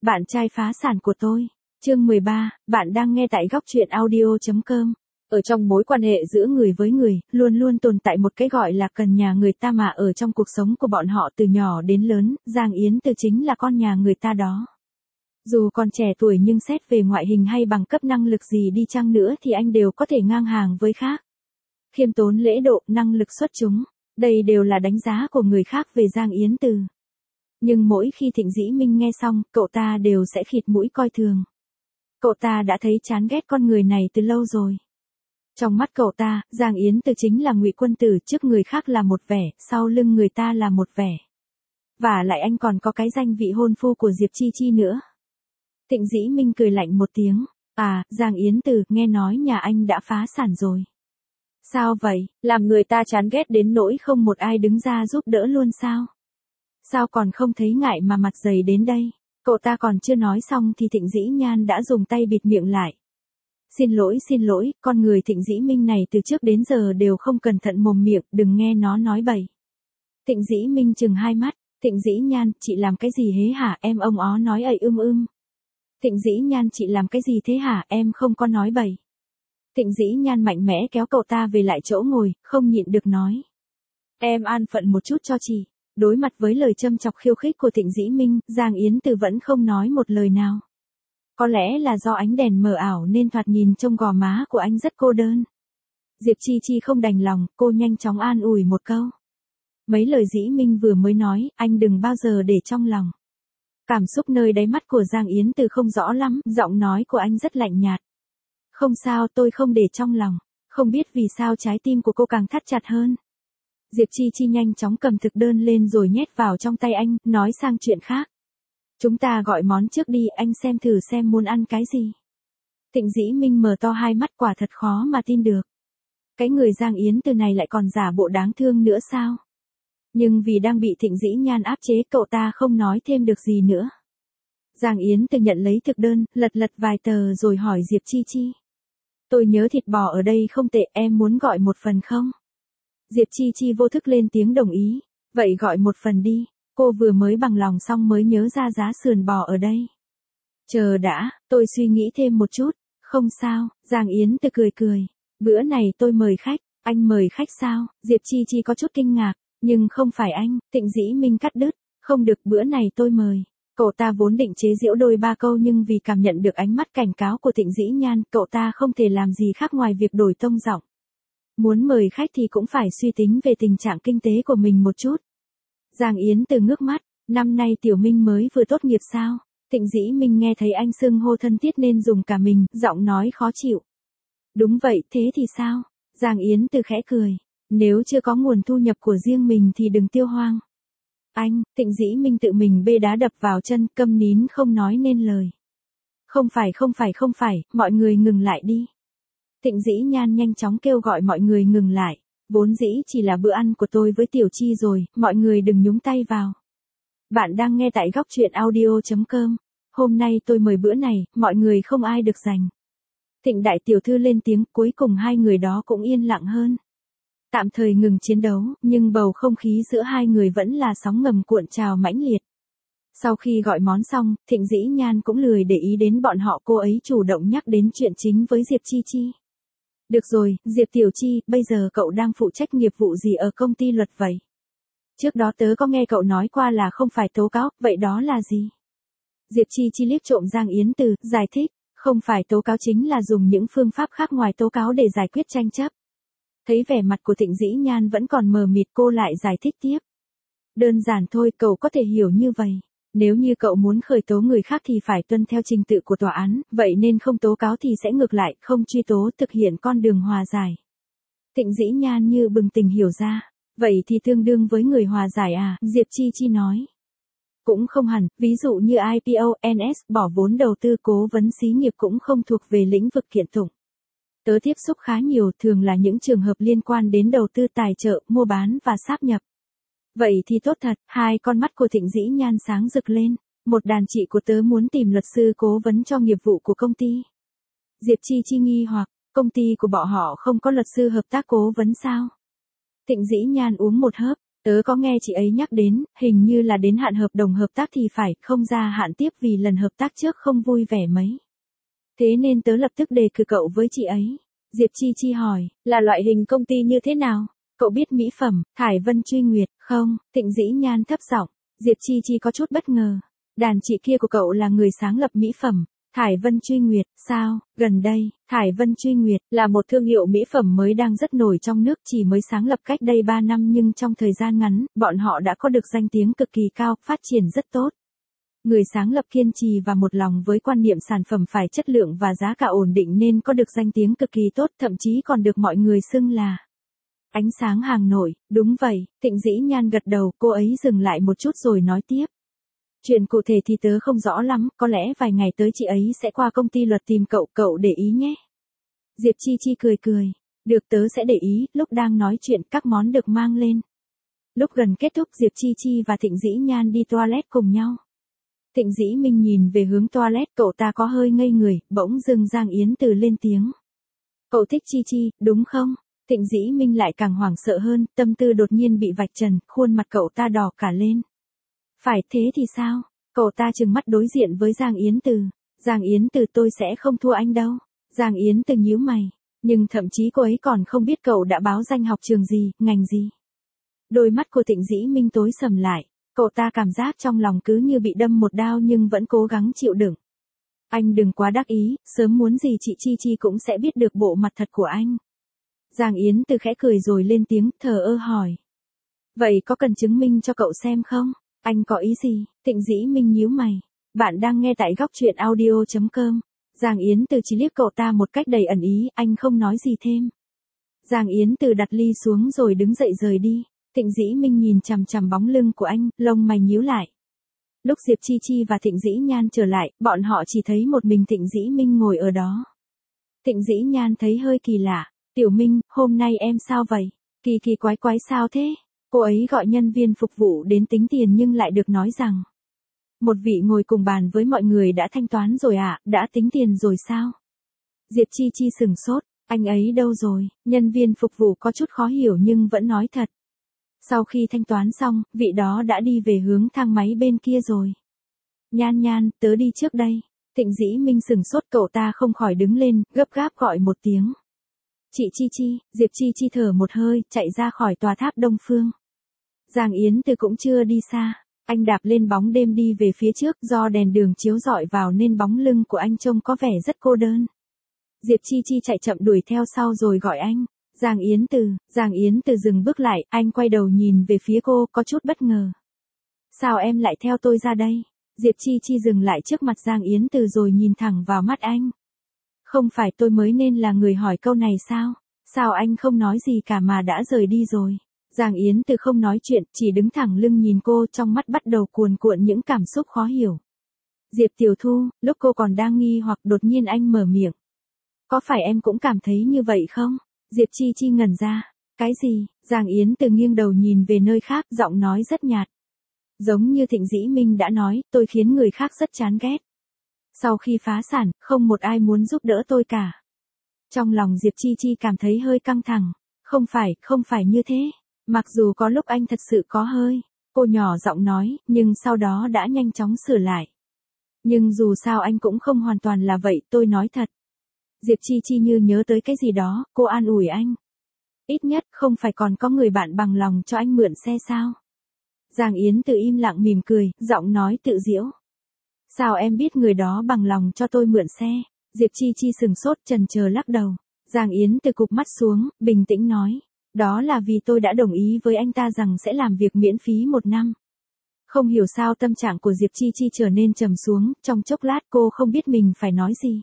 Bạn trai phá sản của tôi. Chương 13, bạn đang nghe tại góc truyện audio.com. Ở trong mối quan hệ giữa người với người, luôn luôn tồn tại một cái gọi là cần nhà người ta mà ở trong cuộc sống của bọn họ từ nhỏ đến lớn, Giang Yến Từ chính là con nhà người ta đó. Dù còn trẻ tuổi nhưng xét về ngoại hình hay bằng cấp năng lực gì đi chăng nữa thì anh đều có thể ngang hàng với khác. Khiêm tốn lễ độ, năng lực xuất chúng, đây đều là đánh giá của người khác về Giang Yến Từ. Nhưng mỗi khi Thịnh Dĩ Minh nghe xong, cậu ta đều sẽ khịt mũi coi thường. Cậu ta đã thấy chán ghét con người này từ lâu rồi. Trong mắt cậu ta, Giang Yến Từ chính là ngụy quân tử, trước người khác là một vẻ, sau lưng người ta là một vẻ. Và lại anh còn có cái danh vị hôn phu của Diệp Chi Chi nữa. Thịnh Dĩ Minh cười lạnh một tiếng. À, Giang Yến Từ, nghe nói nhà anh đã phá sản rồi. Sao vậy, làm người ta chán ghét đến nỗi không một ai đứng ra giúp đỡ luôn sao? Sao còn không thấy ngại mà mặt dày đến đây? Cậu ta còn chưa nói xong thì Thịnh Dĩ Nhan đã dùng tay bịt miệng lại. Xin lỗi, con người Thịnh Dĩ Minh này từ trước đến giờ đều không cẩn thận mồm miệng, đừng nghe nó nói bậy. Thịnh Dĩ Minh trừng hai mắt. Thịnh Dĩ Nhan, chị làm cái gì hế hả, em ông ó nói ậy Thịnh Dĩ Nhan, chị làm cái gì thế hả, em không có nói bậy. Thịnh Dĩ Nhan mạnh mẽ kéo cậu ta về lại chỗ ngồi, không nhịn được nói. Em an phận một chút cho chị. Đối mặt với lời châm chọc khiêu khích của Thịnh Dĩ Minh, Giang Yến Từ vẫn không nói một lời nào. Có lẽ là do ánh đèn mờ ảo nên thoạt nhìn trông gò má của anh rất cô đơn. Diệp Chi Chi không đành lòng, cô nhanh chóng an ủi một câu. Mấy lời Dĩ Minh vừa mới nói, anh đừng bao giờ để trong lòng. Cảm xúc nơi đáy mắt của Giang Yến Từ không rõ lắm, giọng nói của anh rất lạnh nhạt. Không sao, tôi không để trong lòng. Không biết vì sao trái tim của cô càng thắt chặt hơn. Diệp Chi Chi nhanh chóng cầm thực đơn lên rồi nhét vào trong tay anh, nói sang chuyện khác. Chúng ta gọi món trước đi, anh xem thử xem muốn ăn cái gì. Thịnh Dĩ Minh mở to hai mắt, quả thật khó mà tin được. Cái người Giang Yến Từ này lại còn giả bộ đáng thương nữa sao? Nhưng vì đang bị Thịnh Dĩ Nhan áp chế, cậu ta không nói thêm được gì nữa. Giang Yến Từ nhận lấy thực đơn, lật vài tờ rồi hỏi Diệp Chi Chi. Tôi nhớ thịt bò ở đây không tệ, em muốn gọi một phần không? Diệp Chi Chi vô thức lên tiếng đồng ý. Vậy gọi một phần đi. Cô vừa mới bằng lòng xong mới nhớ ra giá sườn bò ở đây. Chờ đã, tôi suy nghĩ thêm một chút. Không sao, Giang Yến Từ cười. Bữa này tôi mời khách. Anh mời khách sao? Diệp Chi Chi có chút kinh ngạc. Nhưng không phải anh, Thịnh Dĩ Minh cắt đứt. Không được, bữa này tôi mời. Cậu ta vốn định chế giễu đôi ba câu nhưng vì cảm nhận được ánh mắt cảnh cáo của Thịnh Dĩ Nhan, cậu ta không thể làm gì khác ngoài việc đổi tông giọng. Muốn mời khách thì cũng phải suy tính về tình trạng kinh tế của mình một chút. Giang Yến Từ ngước mắt, năm nay Tiểu Minh mới vừa tốt nghiệp sao? Thịnh Dĩ Minh nghe thấy anh xưng hô thân thiết nên dùng cả mình, giọng nói khó chịu. Đúng vậy, thế thì sao? Giang Yến Từ khẽ cười. Nếu chưa có nguồn thu nhập của riêng mình thì đừng tiêu hoang. Anh, Thịnh Dĩ Minh tự mình bê đá đập vào chân, câm nín không nói nên lời. Không phải, mọi người ngừng lại đi. Thịnh Dĩ Nhan nhanh chóng kêu gọi mọi người ngừng lại. Vốn dĩ chỉ là bữa ăn của tôi với Tiểu Chi rồi, mọi người đừng nhúng tay vào. Bạn đang nghe tại góc truyện audio.com. Hôm nay tôi mời bữa này, mọi người không ai được giành. Thịnh đại tiểu thư lên tiếng, cuối cùng hai người đó cũng yên lặng hơn. Tạm thời ngừng chiến đấu, nhưng bầu không khí giữa hai người vẫn là sóng ngầm cuộn trào mãnh liệt. Sau khi gọi món xong, Thịnh Dĩ Nhan cũng lười để ý đến bọn họ, cô ấy chủ động nhắc đến chuyện chính với Diệp Chi Chi. Được rồi, Diệp Tiểu Chi, bây giờ cậu đang phụ trách nghiệp vụ gì ở công ty luật vậy? Trước đó tớ có nghe cậu nói qua là không phải tố cáo, vậy đó là gì? Diệp Chi Chi liếc trộm Giang Yến Từ, giải thích, không phải tố cáo chính là dùng những phương pháp khác ngoài tố cáo để giải quyết tranh chấp. Thấy vẻ mặt của Thịnh Dĩ Nhan vẫn còn mờ mịt, cô lại giải thích tiếp. Đơn giản thôi, cậu có thể hiểu như vậy. Nếu như cậu muốn khởi tố người khác thì phải tuân theo trình tự của tòa án, vậy nên không tố cáo thì sẽ ngược lại, không truy tố, thực hiện con đường hòa giải. Thịnh Dĩ Nhan như bừng tỉnh hiểu ra. Vậy thì tương đương với người hòa giải à? Diệp Chi Chi nói. Cũng không hẳn, ví dụ như IPO, NS, bỏ vốn đầu tư, cố vấn xí nghiệp cũng không thuộc về lĩnh vực kiện tụng. Tớ tiếp xúc khá nhiều, thường là những trường hợp liên quan đến đầu tư, tài trợ, mua bán và sáp nhập. Vậy thì tốt thật, hai con mắt của Thịnh Dĩ Nhan sáng rực lên. Một đàn chị của tớ muốn tìm luật sư cố vấn cho nghiệp vụ của công ty. Diệp Chi Chi nghi hoặc, công ty của bọn họ không có luật sư hợp tác cố vấn sao? Thịnh Dĩ Nhan uống một hớp, Tớ có nghe chị ấy nhắc đến, hình như là đến hạn hợp đồng hợp tác thì phải, không gia hạn tiếp vì lần hợp tác trước không vui vẻ mấy. Thế nên tớ lập tức đề cử cậu với chị ấy. Diệp Chi Chi hỏi, là loại hình công ty như thế nào? Cậu biết mỹ phẩm, Thải Vân Truy Nguyệt, không? Thịnh Dĩ Nhan thấp giọng. Diệp Chi Chi có chút bất ngờ. Đàn chị kia của cậu là người sáng lập mỹ phẩm, Thải Vân Truy Nguyệt, sao? Gần đây, Thải Vân Truy Nguyệt là một thương hiệu mỹ phẩm mới đang rất nổi trong nước, chỉ mới sáng lập cách đây 3 năm nhưng trong thời gian ngắn, bọn họ đã có được danh tiếng cực kỳ cao, phát triển rất tốt. Người sáng lập kiên trì và một lòng với quan niệm sản phẩm phải chất lượng và giá cả ổn định nên có được danh tiếng cực kỳ tốt, thậm chí còn được mọi người xưng là ánh sáng hàng nổi. Đúng vậy, Thịnh Dĩ Nhan gật đầu, cô ấy dừng lại một chút rồi nói tiếp. Chuyện cụ thể thì tớ không rõ lắm, có lẽ vài ngày tới chị ấy sẽ qua công ty luật tìm cậu, cậu để ý nhé. Diệp Chi Chi cười cười, được tớ sẽ để ý. Lúc đang nói chuyện các món được mang lên. Lúc gần kết thúc Diệp Chi Chi và Thịnh Dĩ Nhan đi toilet cùng nhau. Thịnh Dĩ Minh nhìn về hướng toilet, cậu ta có hơi ngây người, bỗng dưng Giang Yến Từ lên tiếng. Cậu thích Chi Chi, đúng không? Thịnh Dĩ Minh lại càng hoảng sợ hơn, tâm tư đột nhiên bị vạch trần, khuôn mặt cậu ta đỏ cả lên. Phải thế thì sao? Cậu ta trừng mắt đối diện với Giang Yến Từ. Giang Yến Từ, tôi sẽ không thua anh đâu. Giang Yến Từ nhíu mày, nhưng thậm chí cô ấy còn không biết cậu đã báo danh học trường gì, ngành gì. Đôi mắt của Thịnh Dĩ Minh tối sầm lại, cậu ta cảm giác trong lòng cứ như bị đâm một đao nhưng vẫn cố gắng chịu đựng. Anh đừng quá đắc ý, sớm muốn gì chị Chi Chi cũng sẽ biết được bộ mặt thật của anh. Giang Yến Từ khẽ cười rồi lên tiếng, thờ ơ hỏi. Vậy có cần chứng minh cho cậu xem không? Anh có ý gì? Thịnh Dĩ Minh nhíu mày. Bạn đang nghe tại góc truyện audio.com. Giang Yến Từ chỉ liếc cậu ta một cách đầy ẩn ý, anh không nói gì thêm. Giang Yến Từ đặt ly xuống rồi đứng dậy rời đi. Thịnh Dĩ Minh nhìn chằm chằm bóng lưng của anh, lông mày nhíu lại. Lúc Diệp Chi Chi và Thịnh Dĩ Nhan trở lại, bọn họ chỉ thấy một mình Thịnh Dĩ Minh ngồi ở đó. Thịnh Dĩ Nhan thấy hơi kỳ lạ. Tiểu Minh, hôm nay em sao vậy? Kỳ kỳ quái quái sao thế? Cô ấy gọi nhân viên phục vụ đến tính tiền nhưng lại được nói rằng. Một vị ngồi cùng bàn với mọi người đã thanh toán rồi ạ, đã tính tiền rồi sao? Diệp Chi Chi sừng sốt, anh ấy đâu rồi? Nhân viên phục vụ có chút khó hiểu nhưng vẫn nói thật. Sau khi thanh toán xong, vị đó đã đi về hướng thang máy bên kia rồi. Nhan Nhan, tớ đi trước đây. Thịnh Dĩ Minh sừng sốt, cậu ta không khỏi đứng lên, gấp gáp gọi một tiếng. Chị Chi Chi, Diệp Chi Chi thở một hơi, chạy ra khỏi tòa tháp Đông Phương. Giang Yến Từ cũng chưa đi xa, anh đạp lên bóng đêm đi về phía trước, do đèn đường chiếu rọi vào nên bóng lưng của anh trông có vẻ rất cô đơn. Diệp Chi Chi chạy chậm đuổi theo sau rồi gọi anh. Giang Yến Từ dừng bước lại, anh quay đầu nhìn về phía cô, có chút bất ngờ. Sao em lại theo tôi ra đây? Diệp Chi Chi dừng lại trước mặt Giang Yến Từ rồi nhìn thẳng vào mắt anh. Không phải tôi mới nên là người hỏi câu này sao? Sao anh không nói gì cả mà đã rời đi rồi? Giang Yến Từ không nói chuyện, chỉ đứng thẳng lưng nhìn cô, trong mắt bắt đầu cuồn cuộn những cảm xúc khó hiểu. Diệp Tiểu Thu, lúc cô còn đang nghi hoặc đột nhiên anh mở miệng. Có phải em cũng cảm thấy như vậy không? Diệp Chi Chi ngẩn ra. Cái gì? Giang Yến Từ nghiêng đầu nhìn về nơi khác, giọng nói rất nhạt. Giống như Thịnh Dĩ Minh đã nói, tôi khiến người khác rất chán ghét. Sau khi phá sản, không một ai muốn giúp đỡ tôi cả. Trong lòng Diệp Chi Chi cảm thấy hơi căng thẳng. Không phải như thế. Mặc dù có lúc anh thật sự có hơi. Cô nhỏ giọng nói, nhưng sau đó đã nhanh chóng sửa lại. Nhưng dù sao anh cũng không hoàn toàn là vậy, tôi nói thật. Diệp Chi Chi như nhớ tới cái gì đó, cô an ủi anh. Ít nhất không phải còn có người bạn bằng lòng cho anh mượn xe sao? Giang Yến Từ im lặng mỉm cười, giọng nói tự giễu. Sao em biết người đó bằng lòng cho tôi mượn xe? Diệp Chi Chi sừng sốt, chần chờ lắc đầu. Giang Yến Từ cụp mắt xuống, bình tĩnh nói. Đó là vì tôi đã đồng ý với anh ta rằng sẽ làm việc miễn phí 1 năm. Không hiểu sao tâm trạng của Diệp Chi Chi trở nên trầm xuống, trong chốc lát cô không biết mình phải nói gì.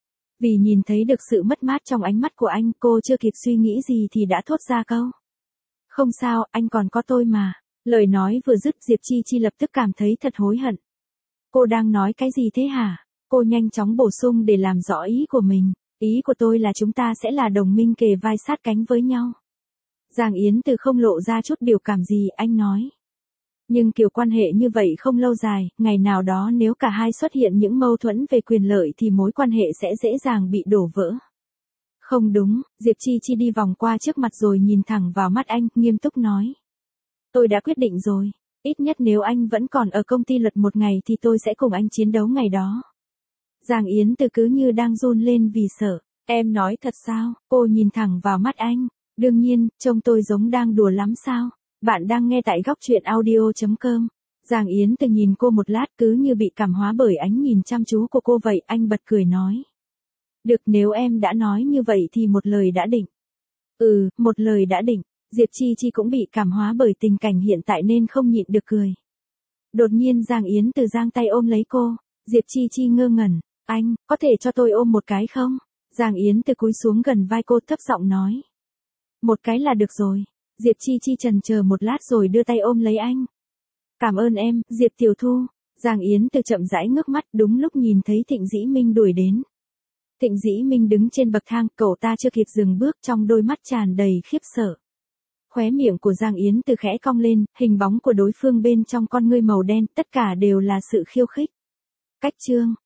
Vì nhìn thấy được sự mất mát trong ánh mắt của anh, cô chưa kịp suy nghĩ gì thì đã thốt ra câu. Không sao, anh còn có tôi mà. Lời nói vừa dứt, Diệp Chi Chi lập tức cảm thấy thật hối hận. Cô đang nói cái gì thế hả? Cô nhanh chóng bổ sung để làm rõ ý của mình. Ý của tôi là chúng ta sẽ là đồng minh kề vai sát cánh với nhau. Giang Yến Từ không lộ ra chút biểu cảm gì, anh nói. Nhưng kiểu quan hệ như vậy không lâu dài, ngày nào đó nếu cả hai xuất hiện những mâu thuẫn về quyền lợi thì mối quan hệ sẽ dễ dàng bị đổ vỡ. Không đúng, Diệp Chi Chi đi vòng qua trước mặt rồi nhìn thẳng vào mắt anh, nghiêm túc nói. Tôi đã quyết định rồi. Ít nhất nếu anh vẫn còn ở công ty Luật một ngày thì tôi sẽ cùng anh chiến đấu ngày đó. Giang Yến Từ cứ như đang run lên vì sợ. Em nói thật sao? Cô nhìn thẳng vào mắt anh. Đương nhiên, trông tôi giống đang đùa lắm sao? Bạn đang nghe tại góc truyện audio.com. Giang Yến Từ nhìn cô một lát cứ như bị cảm hóa bởi ánh nhìn chăm chú của cô vậy. Anh bật cười nói. Được, nếu em đã nói như vậy thì một lời đã định. Một lời đã định. Diệp Chi Chi cũng bị cảm hóa bởi tình cảnh hiện tại nên không nhịn được cười. Đột nhiên Giang Yến Từ giang tay ôm lấy cô. Diệp Chi Chi ngơ ngẩn. Anh, có thể cho tôi ôm một cái không? Giang Yến Từ cúi xuống gần vai cô thấp giọng nói. Một cái là được rồi. Diệp Chi Chi chần chờ một lát rồi đưa tay ôm lấy anh. Cảm ơn em, Diệp Tiểu Thu. Giang Yến Từ chậm rãi ngước mắt đúng lúc nhìn thấy Thịnh Dĩ Minh đuổi đến. Thịnh Dĩ Minh đứng trên bậc thang, cậu ta chưa kịp dừng bước trong đôi mắt tràn đầy khiếp sợ. Khóe miệng của Giang Yến Từ khẽ cong lên, hình bóng của đối phương bên trong con ngươi màu đen, tất cả đều là sự khiêu khích. Cách chương